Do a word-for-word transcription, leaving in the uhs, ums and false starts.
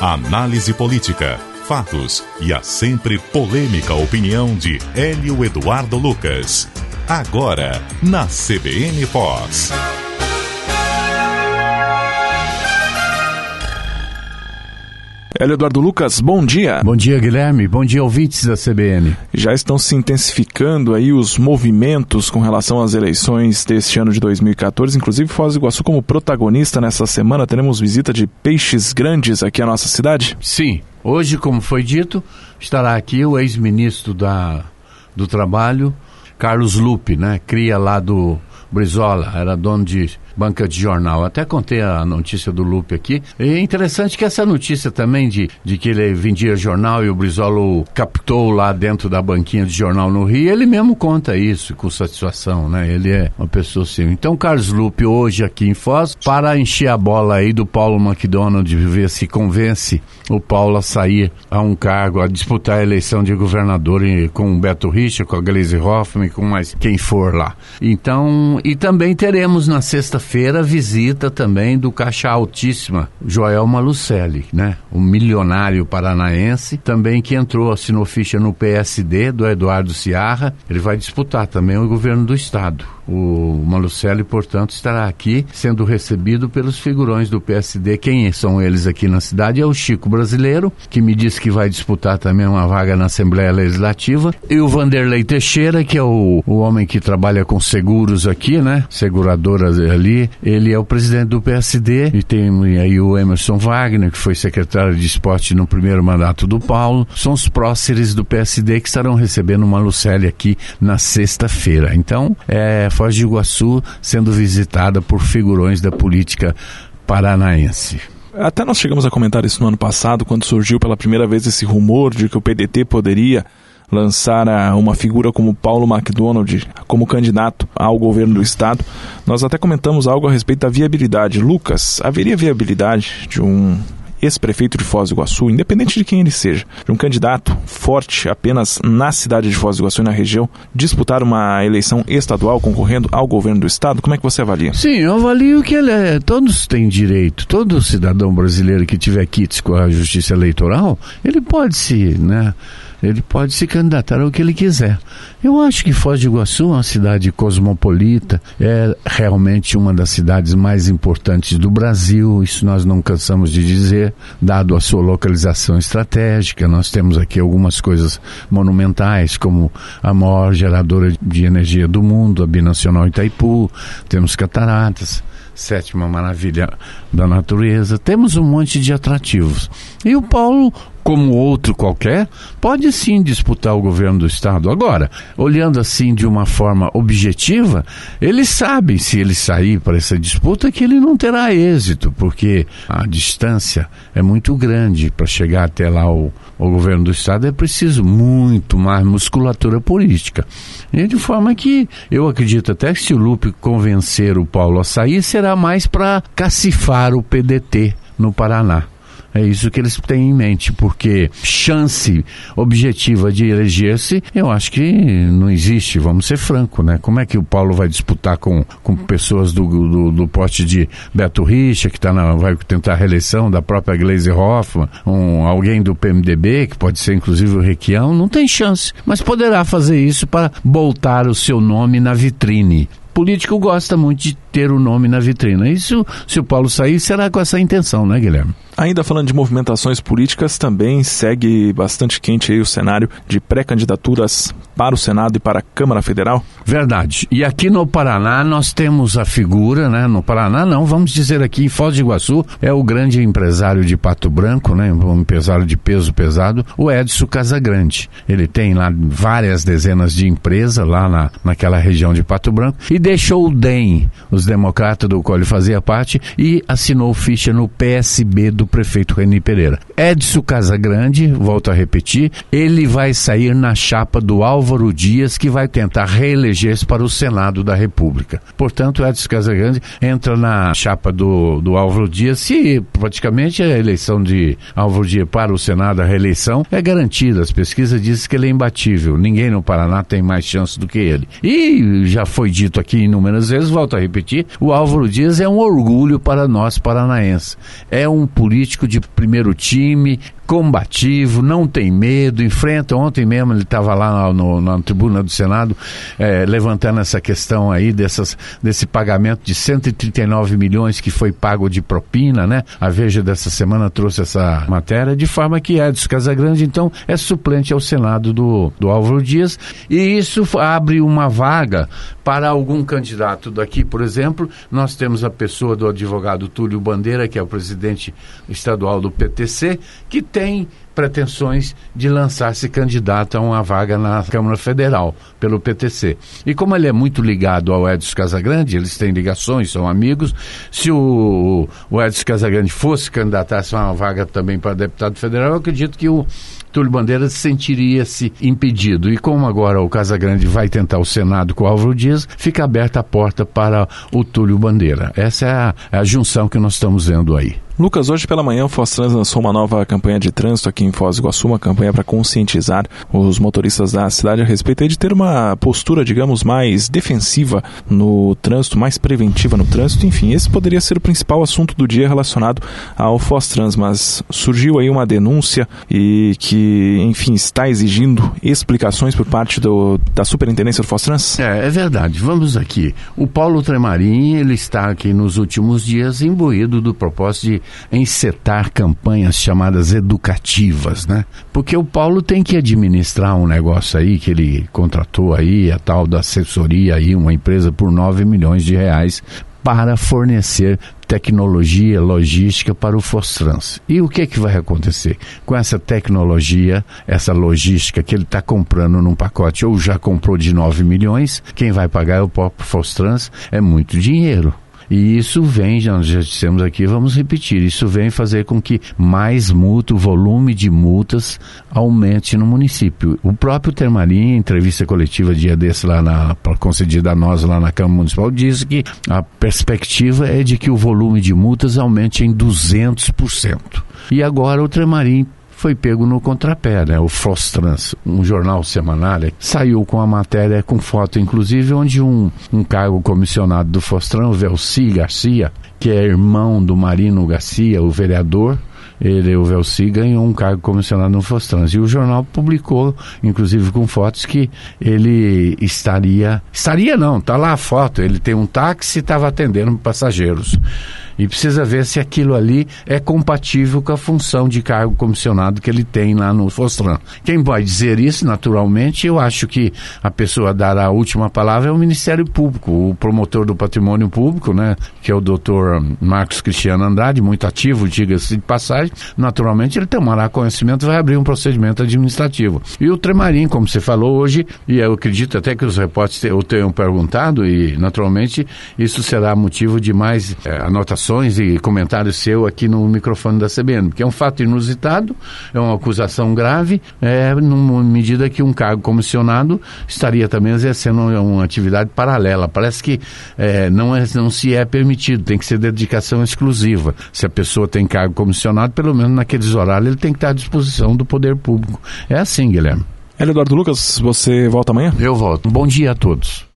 Análise política, fatos e a sempre polêmica opinião de Hélio Eduardo Lucas. Agora, na C B N Foz. Hélio Eduardo Lucas, bom dia. Bom dia, Guilherme. Bom dia, ouvintes da C B N. Já estão se intensificando aí os movimentos com relação às eleições deste ano de dois mil e catorze. Inclusive, Foz do Iguaçu como protagonista nessa semana. Teremos visita de peixes grandes aqui à nossa cidade? Sim. Hoje, como foi dito, estará aqui o ex-ministro da, do Trabalho, Carlos Lupe, né? Cria lá do Brizola, era dono de banca de jornal. Até contei a notícia do Lupe aqui. É interessante que essa notícia também de, de que ele vendia jornal e o Brizola o captou lá dentro da banquinha de jornal no Rio, ele mesmo conta isso com satisfação, né? Ele é uma pessoa assim. Então, Carlos Lupe hoje aqui em Foz, para encher a bola aí do Paulo McDonald, ver se convence o Paulo a sair a um cargo, a disputar a eleição de governador com o Beto Richa, com a Gleisi Hoffmann, com mais quem for lá. Então, e também teremos na sexta feira visita também do caixa altíssima Joel Malucelli, né? O milionário paranaense, também que entrou, assinou ficha no P S D do Eduardo Seara. Ele vai disputar também o governo do estado. O Malucelli, portanto, estará aqui sendo recebido pelos figurões do P S D. Quem são eles aqui na cidade? É o Chico Brasileiro, que me disse que vai disputar também uma vaga na Assembleia Legislativa, e o Vanderlei Teixeira, que é o, o homem que trabalha com seguros aqui, né? Seguradoras ali. Ele é o presidente do P S D, e tem aí o Emerson Wagner, que foi secretário de esporte no primeiro mandato do Paulo. São os próceres do P S D que estarão recebendo o Malucelli aqui na sexta-feira. Então, é Foz do Iguaçu sendo visitada por figurões da política paranaense. Até nós chegamos a comentar isso no ano passado, quando surgiu pela primeira vez esse rumor de que o P D T poderia lançar uma figura como Paulo McDonald como candidato ao governo do estado. Nós até comentamos algo a respeito da viabilidade. Lucas, haveria viabilidade de um ex-prefeito de Foz do Iguaçu, independente de quem ele seja, de um candidato forte apenas na cidade de Foz do Iguaçu e na região, disputar uma eleição estadual concorrendo ao governo do estado? Como é que você avalia? Sim, eu avalio que ele é, todos têm direito, todo cidadão brasileiro que tiver kits com a justiça eleitoral, ele pode se, né, ele pode se candidatar ao que ele quiser. Eu acho que Foz do Iguaçu é uma cidade cosmopolita, é realmente uma das cidades mais importantes do Brasil, isso nós não cansamos de dizer, dado a sua localização estratégica. Nós temos aqui algumas coisas monumentais, como a maior geradora de energia do mundo, a Binacional Itaipu, temos cataratas, sétima maravilha da natureza, temos um monte de atrativos. E o Paulo, como outro qualquer, pode sim disputar o governo do estado. Agora, olhando assim de uma forma objetiva, ele sabe, se ele sair para essa disputa, que ele não terá êxito, porque a distância é muito grande. Para chegar até lá o, o governo do estado é preciso muito mais musculatura política. E de forma que eu acredito até que se o Lupe convencer o Paulo a sair, será mais para cacifar o P D T no Paraná. É isso que eles têm em mente, porque chance objetiva de eleger-se, eu acho que não existe, vamos ser franco, né? Como é que o Paulo vai disputar com, com pessoas do, do, do pote de Beto Richa, que tá na, vai tentar a reeleição, da própria Gleisi Hoffmann, um, alguém do P M D B, que pode ser inclusive o Requião? Não tem chance, mas poderá fazer isso para botar o seu nome na vitrine. Político gosta muito de ter o nome na vitrine. Isso, se o Paulo sair, será com essa intenção, né, Guilherme? Ainda falando de movimentações políticas, também segue bastante quente aí o cenário de pré-candidaturas para o Senado e para a Câmara Federal? Verdade. E aqui no Paraná nós temos a figura, né? No Paraná não, vamos dizer aqui em Foz do Iguaçu, é o grande empresário de Pato Branco, né? Um empresário de peso pesado, o Edson Casagrande. Ele tem lá várias dezenas de empresas lá na, naquela região de Pato Branco e deixou o D E M, os democratas do qual ele fazia parte, e assinou ficha no P S B do prefeito Reni Pereira. Edson Casagrande, volto a repetir, ele vai sair na chapa do Álvaro Dias, que vai tentar reeleger-se para o Senado da República. Portanto, Edson Casagrande entra na chapa do, do Álvaro Dias, se praticamente a eleição de Álvaro Dias para o Senado, a reeleição, é garantida. As pesquisas dizem que ele é imbatível. Ninguém no Paraná tem mais chance do que ele. E já foi dito aqui inúmeras vezes, volto a repetir, o Álvaro Dias é um orgulho para nós paranaenses. É um político político de primeiro time, combativo, não tem medo, enfrenta. Ontem mesmo ele estava lá no, na tribuna do Senado é, levantando essa questão aí dessas, desse pagamento de cento e trinta e nove milhões que foi pago de propina, né? A Veja dessa semana trouxe essa matéria, de forma que Edson Casagrande, então, é suplente ao Senado do, do Álvaro Dias, e isso abre uma vaga para algum candidato daqui. Por exemplo, nós temos a pessoa do advogado Túlio Bandeira, que é o presidente estadual do P T C, que tem pretensões de lançar-se candidato a uma vaga na Câmara Federal pelo P T C. E como ele é muito ligado ao Edson Casagrande, eles têm ligações, são amigos, se o, o Edson Casagrande fosse candidatar-se a uma vaga também para deputado federal, eu acredito que o Túlio Bandeira sentiria-se impedido. E como agora o Casagrande vai tentar o Senado com o Álvaro Dias, fica aberta a porta para o Túlio Bandeira. Essa é a, é a junção que nós estamos vendo aí. Lucas, hoje pela manhã o Fostrans lançou uma nova campanha de trânsito aqui em Foz do Iguaçu, uma campanha para conscientizar os motoristas da cidade a respeito de ter uma postura, digamos, mais defensiva no trânsito, mais preventiva no trânsito. Enfim, esse poderia ser o principal assunto do dia relacionado ao Fostrans, mas surgiu aí uma denúncia e que, enfim, está exigindo explicações por parte do, da Superintendência do Fostrans. É, é verdade. Vamos aqui. O Paulo Tremarim, ele está aqui nos últimos dias imbuído do propósito de encetar campanhas chamadas educativas, né? Porque o Paulo tem que administrar um negócio aí que ele contratou aí, a tal da assessoria aí, uma empresa por nove milhões de reais para fornecer tecnologia, logística para o Fostrans. E o que que vai acontecer? Com essa tecnologia, essa logística que ele está comprando num pacote, ou já comprou de nove milhões, quem vai pagar é o próprio Fostrans, é muito dinheiro. E isso vem, já, já dissemos aqui, vamos repetir, isso vem fazer com que mais multa, o volume de multas aumente no município. O próprio Tremarim, em entrevista coletiva dia desse lá na, concedida a nós lá na Câmara Municipal, disse que a perspectiva é de que o volume de multas aumente em duzentos por cento. E agora o Tremarim foi pego no contrapé, né? O Fostrans, um jornal semanal, saiu com a matéria, com foto inclusive, onde um, um cargo comissionado do Fostrans, o Velci Garcia, que é irmão do Marino Garcia, o vereador, ele, o Velci, ganhou um cargo comissionado no Fostrans. E o jornal publicou, inclusive com fotos, que ele estaria... Estaria não, está lá a foto. Ele tem um táxi e estava atendendo passageiros. E precisa ver se aquilo ali é compatível com a função de cargo comissionado que ele tem lá no Fostrans. Quem vai dizer isso, naturalmente, eu acho que a pessoa a dar a última palavra é o Ministério Público, o promotor do patrimônio público, né, que é o doutor Marcos Cristiano Andrade, muito ativo, diga-se de passagem. Naturalmente, ele tomará conhecimento e vai abrir um procedimento administrativo. E o Tremarim, como você falou hoje, e eu acredito até que os repórteres o tenham perguntado, e naturalmente isso será motivo de mais é, anotações e comentários seu aqui no microfone da C B N, porque é um fato inusitado, é uma acusação grave, é, numa medida que um cargo comissionado estaria também exercendo uma atividade paralela. Parece que é, não, é, não se é permitido, tem que ser dedicação exclusiva. Se a pessoa tem cargo comissionado, pelo menos naqueles horários ele tem que estar à disposição do poder público. É assim, Guilherme. Hélio Eduardo Lucas, você volta amanhã? Eu volto. Um bom dia a todos.